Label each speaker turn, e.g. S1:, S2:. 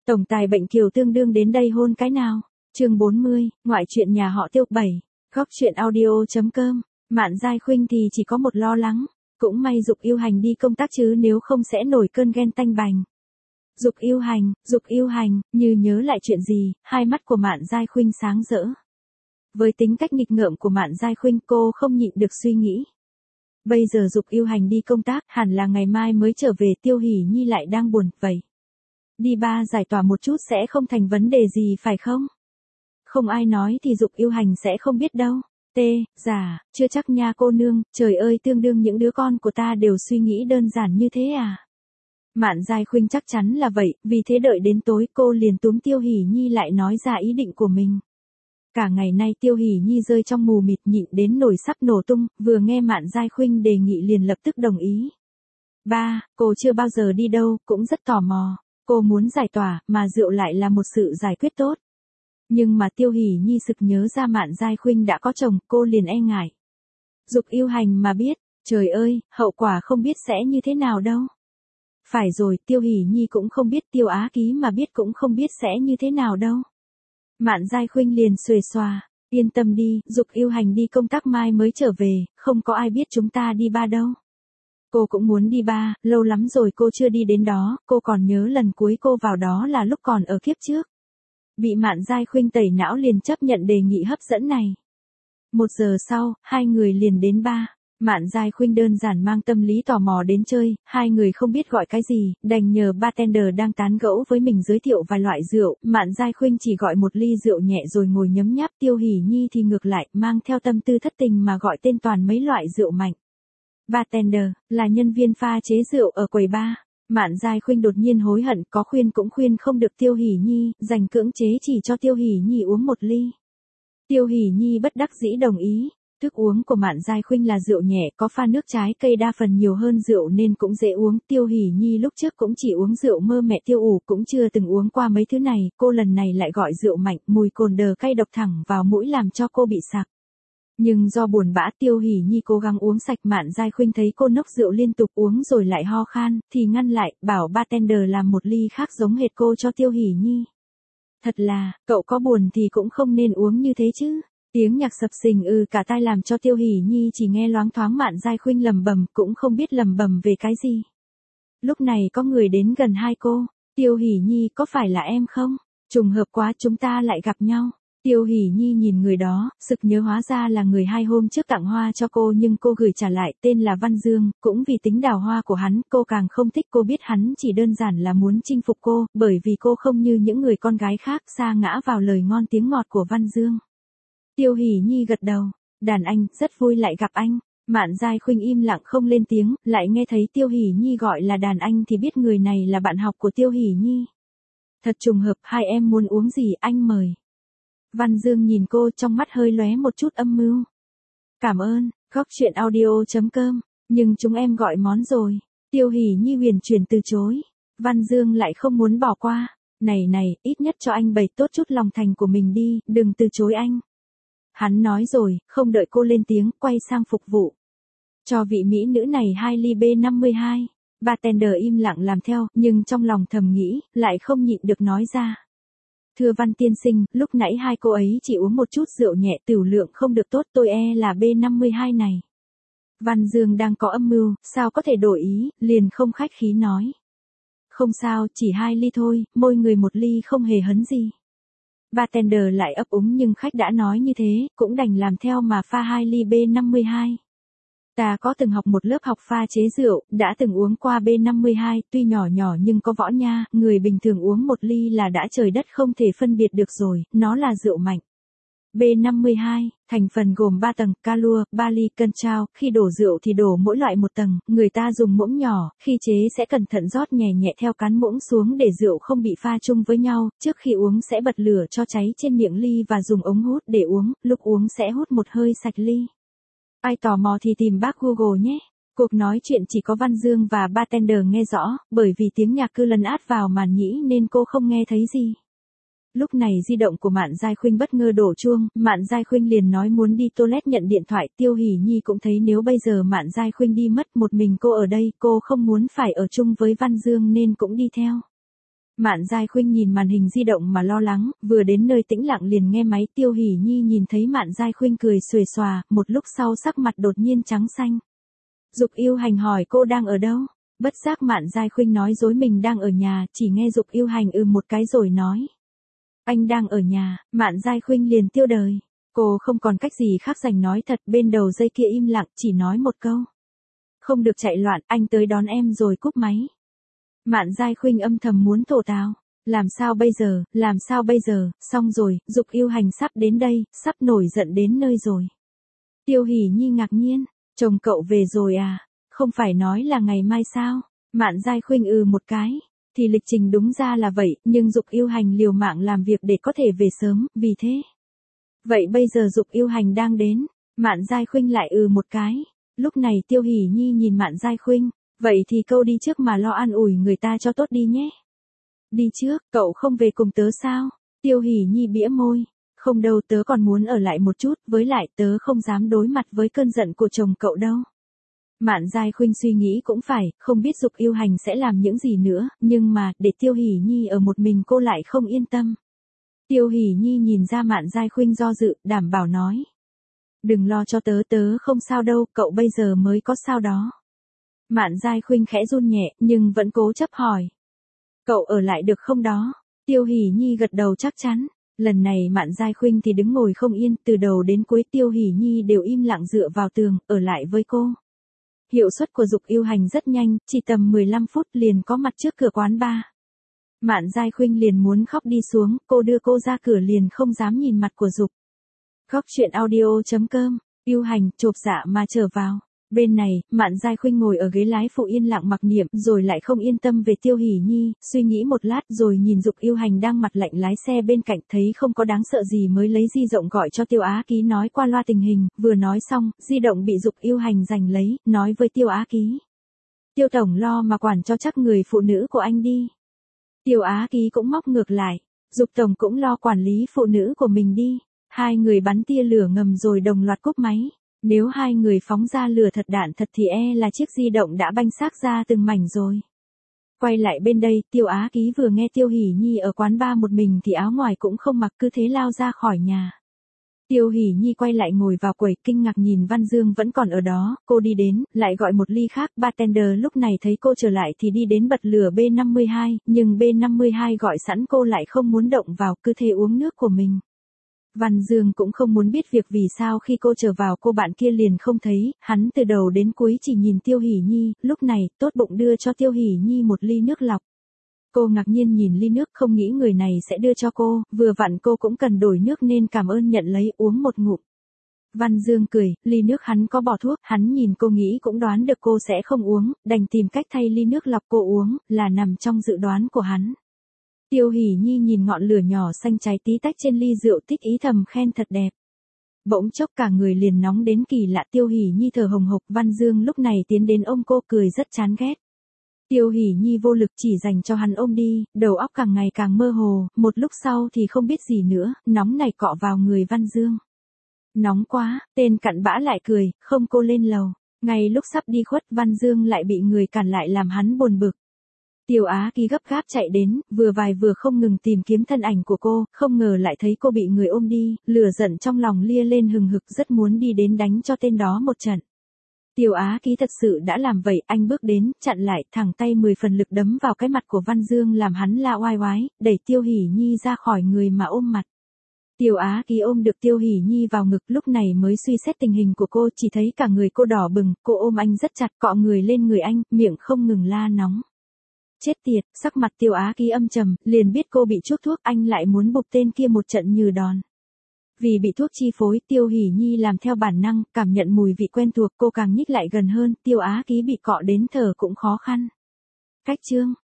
S1: Tổng tài bệnh Kiều tương đương đến đây hôn cái nào? Chương 40, ngoại truyện nhà họ Tiêu 7. Góc truyện audio.com. Mạn Giai Khuynh thì chỉ có một lo lắng, cũng may Dục Yêu Hành đi công tác chứ nếu không sẽ nổi cơn ghen tanh bành. Dục Yêu Hành, như nhớ lại chuyện gì, hai mắt của Mạn Giai Khuynh sáng rỡ. Với tính cách nghịch ngợm của Mạn Giai Khuynh, cô không nhịn được suy nghĩ. Bây giờ Dục Yêu Hành đi công tác, hẳn là ngày mai mới trở về, Tiêu Hỷ Nhi lại đang buồn, vậy đi ba giải tỏa một chút sẽ không thành vấn đề gì phải không? Không ai nói thì Dục Yêu Hành sẽ không biết đâu. Dạ, chưa chắc nha cô nương, trời ơi, tương đương những đứa con của ta đều suy nghĩ đơn giản như thế à? Mạn Giai Khuynh chắc chắn là vậy, vì thế đợi đến tối cô liền túm Tiêu Hỷ Nhi lại nói ra ý định của mình. Cả ngày nay Tiêu Hỷ Nhi rơi trong mù mịt nhịn đến nổi sắp nổ tung, vừa nghe Mạn Giai Khuynh đề nghị liền lập tức đồng ý. Ba, cô chưa bao giờ đi đâu, cũng rất tò mò. Cô muốn giải tỏa, mà rượu lại là một sự giải quyết tốt. Nhưng mà Tiêu Hỷ Nhi sực nhớ ra Mạn Giai Khuynh đã có chồng, cô liền e ngại. Dục Yêu Hành mà biết, trời ơi, hậu quả không biết sẽ như thế nào đâu. Phải rồi, Tiêu Hỷ Nhi cũng không biết, Tiêu Á Ký mà biết cũng không biết sẽ như thế nào đâu. Mạn Giai Khuynh liền xuề xòa, yên tâm đi, Dục Yêu Hành đi công tác mai mới trở về, không có ai biết chúng ta đi ba đâu. Cô cũng muốn đi ba, lâu lắm rồi cô chưa đi đến đó, cô còn nhớ lần cuối cô vào đó là lúc còn ở kiếp trước. Bị Mạn Giai Khuynh tẩy não liền chấp nhận đề nghị hấp dẫn này. 1 giờ sau, hai người liền đến ba. Mạn Giai Khuynh đơn giản mang tâm lý tò mò đến chơi, hai người không biết gọi cái gì, đành nhờ bartender đang tán gẫu với mình giới thiệu vài loại rượu. Mạn Giai Khuynh chỉ gọi một ly rượu nhẹ rồi ngồi nhấm nháp, Tiêu Hỷ Nhi thì ngược lại, mang theo tâm tư thất tình mà gọi tên toàn mấy loại rượu mạnh. Bartender, là nhân viên pha chế rượu ở quầy bar. Mạn Giai Khuynh đột nhiên hối hận, có khuyên cũng khuyên không được Tiêu Hỷ Nhi, đành cưỡng chế chỉ cho Tiêu Hỷ Nhi uống một ly. Tiêu Hỷ Nhi bất đắc dĩ đồng ý. Thức uống của Mạn Giai Khuynh là rượu nhẹ, có pha nước trái cây đa phần nhiều hơn rượu nên cũng dễ uống. Tiêu Hỷ Nhi lúc trước cũng chỉ uống rượu mơ mẹ Tiêu ủ, cũng chưa từng uống qua mấy thứ này, cô lần này lại gọi rượu mạnh, mùi cồn đờ cay độc thẳng vào mũi làm cho cô bị sặc. Nhưng do buồn bã, Tiêu Hỷ Nhi cố gắng uống sạch. Mạn Giai Khuynh thấy cô nốc rượu liên tục uống rồi lại ho khan, thì ngăn lại, bảo bartender làm một ly khác giống hệt cô cho Tiêu Hỷ Nhi. Thật là, cậu có buồn thì cũng không nên uống như thế chứ. Tiếng nhạc sập sình cả tai làm cho Tiêu Hỷ Nhi chỉ nghe loáng thoáng Mạn Giai Khuynh lầm bầm, cũng không biết lầm bầm về cái gì. Lúc này có người đến gần hai cô. Tiêu Hỷ Nhi, có phải là em không? Trùng hợp quá, chúng ta lại gặp nhau. Tiêu Hỷ Nhi nhìn người đó, sực nhớ hóa ra là người 2 hôm trước tặng hoa cho cô, nhưng cô gửi trả lại, tên là Văn Dương. Cũng vì tính đào hoa của hắn, cô càng không thích. Cô biết hắn chỉ đơn giản là muốn chinh phục cô, bởi vì cô không như những người con gái khác sa ngã vào lời ngon tiếng ngọt của Văn Dương. Tiêu Hỷ Nhi gật đầu. Đàn anh, rất vui lại gặp anh. Mạn Giai Khuynh im lặng không lên tiếng, lại nghe thấy Tiêu Hỷ Nhi gọi là đàn anh thì biết người này là bạn học của Tiêu Hỷ Nhi. Thật trùng hợp, hai em muốn uống gì anh mời. Văn Dương nhìn cô, trong mắt hơi lóe một chút âm mưu. Cảm ơn, góc truyện audio.com, nhưng chúng em gọi món rồi. Tiêu Hỷ Nhi huyền chuyển từ chối. Văn Dương lại không muốn bỏ qua. Này, ít nhất cho anh bày tốt chút lòng thành của mình đi, đừng từ chối anh. Hắn nói rồi, không đợi cô lên tiếng, quay sang phục vụ. Cho vị mỹ nữ này 2 ly B52. Bartender im lặng làm theo, nhưng trong lòng thầm nghĩ, lại không nhịn được nói ra. Thưa Văn tiên sinh, lúc nãy hai cô ấy chỉ uống một chút rượu nhẹ, tửu lượng không được tốt, tôi e là B52 này. Văn Dương đang có âm mưu, sao có thể đổi ý, liền không khách khí nói. Không sao, chỉ 2 ly thôi, mỗi người 1 ly không hề hấn gì. Bartender lại ấp úng, nhưng khách đã nói như thế, cũng đành làm theo mà pha 2 ly B52. Ta có từng học một lớp học pha chế rượu, đã từng uống qua B52, tuy nhỏ nhưng có võ nha, người bình thường uống 1 ly là đã trời đất không thể phân biệt được rồi, nó là rượu mạnh. B52, thành phần gồm 3 tầng, calua, barley, cân trao, khi đổ rượu thì đổ mỗi loại 1 tầng, người ta dùng muỗng nhỏ, khi chế sẽ cẩn thận rót nhẹ theo cán muỗng xuống để rượu không bị pha chung với nhau, trước khi uống sẽ bật lửa cho cháy trên miệng ly và dùng ống hút để uống, lúc uống sẽ hút một hơi sạch ly. Ai tò mò thì tìm bác Google nhé. Cuộc nói chuyện chỉ có Văn Dương và bartender nghe rõ, bởi vì tiếng nhạc cứ lấn át vào màn nhĩ nên cô không nghe thấy gì. Lúc này di động của Mạn Giai Khuynh bất ngờ đổ chuông, Mạn Giai Khuynh liền nói muốn đi toilet nhận điện thoại. Tiêu Hỷ Nhi cũng thấy nếu bây giờ Mạn Giai Khuynh đi mất một mình cô ở đây, cô không muốn phải ở chung với Văn Dương nên cũng đi theo. Mạn Giai Khuynh nhìn màn hình di động mà lo lắng, vừa đến nơi tĩnh lặng liền nghe máy. Tiêu Hỷ Nhi nhìn thấy Mạn Giai Khuynh cười xuề xòa, một lúc sau sắc mặt đột nhiên trắng xanh. Dục Yêu Hành hỏi cô đang ở đâu? Bất giác Mạn Giai Khuynh nói dối mình đang ở nhà, chỉ nghe Dục Yêu Hành một cái rồi nói. Anh đang ở nhà. Mạn Giai Khuynh liền tiêu đời. Cô không còn cách gì khác đành nói thật, bên đầu dây kia im lặng, chỉ nói một câu. Không được chạy loạn, anh tới đón em rồi cúp máy. Mạn Giai Khuynh âm thầm muốn thổ tào. Làm sao bây giờ, xong rồi, Dục Yêu Hành sắp đến đây, sắp nổi giận đến nơi rồi. Tiêu Hỷ Nhi ngạc nhiên, chồng cậu về rồi à, không phải nói là ngày mai sao? Mạn Giai Khuynh một cái, thì lịch trình đúng ra là vậy, nhưng Dục Yêu Hành liều mạng làm việc để có thể về sớm, vì thế. Vậy bây giờ Dục Yêu Hành đang đến, Mạn Giai Khuynh lại một cái. Lúc này Tiêu Hỷ Nhi nhìn Mạn Giai Khuynh, vậy thì câu đi trước mà lo an ủi người ta cho tốt đi nhé. Đi trước, cậu không về cùng tớ sao? Tiêu Hỷ Nhi bĩa môi, không đâu, tớ còn muốn ở lại một chút, với lại tớ không dám đối mặt với cơn giận của chồng cậu đâu. Mạn Giai Khuynh suy nghĩ cũng phải, không biết Dục Yêu Hành sẽ làm những gì nữa, nhưng mà, để Tiêu Hỷ Nhi ở một mình cô lại không yên tâm. Tiêu Hỷ Nhi nhìn ra Mạn Giai Khuynh do dự, đảm bảo nói. Đừng lo cho tớ, tớ không sao đâu, cậu bây giờ mới có sao đó. Mạn Giai Khuynh khẽ run nhẹ, nhưng vẫn cố chấp hỏi. Cậu ở lại được không đó? Tiêu Hỷ Nhi gật đầu chắc chắn. Lần này Mạn Giai Khuynh thì đứng ngồi không yên, từ đầu đến cuối Tiêu Hỷ Nhi đều im lặng dựa vào tường, ở lại với cô. Hiệu suất của Dục Yêu Hành rất nhanh, chỉ tầm 15 phút liền có mặt trước cửa quán bar. Mạn Giai Khuynh liền muốn khóc đi xuống, cô đưa cô ra cửa liền không dám nhìn mặt của Dục. Góc truyện audio.com, Yêu Hành chộp dạ mà trở vào. Bên này, Mạn Giai Khuynh ngồi ở ghế lái phụ yên lặng mặc niệm, rồi lại không yên tâm về Tiêu Hỷ Nhi, suy nghĩ một lát rồi nhìn Dục Yêu Hành đang mặt lạnh lái xe bên cạnh, thấy không có đáng sợ gì mới lấy di động gọi cho Tiêu Á Ký nói qua loa tình hình, vừa nói xong, di động bị Dục Yêu Hành giành lấy, nói với Tiêu Á Ký. Tiêu tổng lo mà quản cho chắc người phụ nữ của anh đi. Tiêu Á Ký cũng móc ngược lại, Dục tổng cũng lo quản lý phụ nữ của mình đi. Hai người bắn tia lửa ngầm rồi đồng loạt cúp máy. Nếu hai người phóng ra lửa thật đạn thật thì là chiếc di động đã banh xác ra từng mảnh rồi. Quay lại bên đây, Tiêu Á Ký vừa nghe Tiêu Hỷ Nhi ở quán bar một mình thì áo ngoài cũng không mặc, cứ thế lao ra khỏi nhà. Tiêu Hỷ Nhi quay lại ngồi vào quầy, kinh ngạc nhìn Văn Dương vẫn còn ở đó, cô đi đến, lại gọi một ly khác, bartender lúc này thấy cô trở lại thì đi đến bật lửa B52, nhưng B52 gọi sẵn cô lại không muốn động vào, cứ thế uống nước của mình. Văn Dương cũng không muốn biết việc vì sao khi cô trở vào cô bạn kia liền không thấy, hắn từ đầu đến cuối chỉ nhìn Tiêu Hỷ Nhi, lúc này, tốt bụng đưa cho Tiêu Hỷ Nhi một ly nước lọc. Cô ngạc nhiên nhìn ly nước không nghĩ người này sẽ đưa cho cô, vừa vặn cô cũng cần đổi nước nên cảm ơn nhận lấy uống một ngụm. Văn Dương cười, ly nước hắn có bỏ thuốc, hắn nhìn cô nghĩ cũng đoán được cô sẽ không uống, đành tìm cách thay ly nước lọc cô uống, là nằm trong dự đoán của hắn. Tiêu Hỷ Nhi nhìn ngọn lửa nhỏ xanh cháy tí tách trên ly rượu thích ý thầm khen thật đẹp. Bỗng chốc cả người liền nóng đến kỳ lạ. Tiêu Hỷ Nhi thở hồng hộc. Văn Dương lúc này tiến đến ôm cô cười rất chán ghét. Tiêu Hỷ Nhi vô lực chỉ dành cho hắn ôm đi, đầu óc càng ngày càng mơ hồ, một lúc sau thì không biết gì nữa, nóng này cọ vào người Văn Dương. Nóng quá, tên cặn bã lại cười, không cô lên lầu. Ngay lúc sắp đi khuất Văn Dương lại bị người cản lại làm hắn buồn bực. Tiêu Á Ký gấp gáp chạy đến, vừa không ngừng tìm kiếm thân ảnh của cô, không ngờ lại thấy cô bị người ôm đi, lửa giận trong lòng lia lên hừng hực rất muốn đi đến đánh cho tên đó một trận. Tiêu Á Ký thật sự đã làm vậy, anh bước đến, chặn lại, thẳng tay 10 phần lực đấm vào cái mặt của Văn Dương làm hắn la oai oái, đẩy Tiêu Hỷ Nhi ra khỏi người mà ôm mặt. Tiêu Á Ký ôm được Tiêu Hỷ Nhi vào ngực lúc này mới suy xét tình hình của cô, chỉ thấy cả người cô đỏ bừng, cô ôm anh rất chặt, cọ người lên người anh, miệng không ngừng la nóng. Chết tiệt, sắc mặt Tiêu Á Ký âm trầm, liền biết cô bị chuốc thuốc, anh lại muốn bục tên kia một trận như đòn. Vì bị thuốc chi phối, Tiêu Hỷ Nhi làm theo bản năng, cảm nhận mùi vị quen thuộc, cô càng nhích lại gần hơn, Tiêu Á Ký bị cọ đến thở cũng khó khăn. Cách chương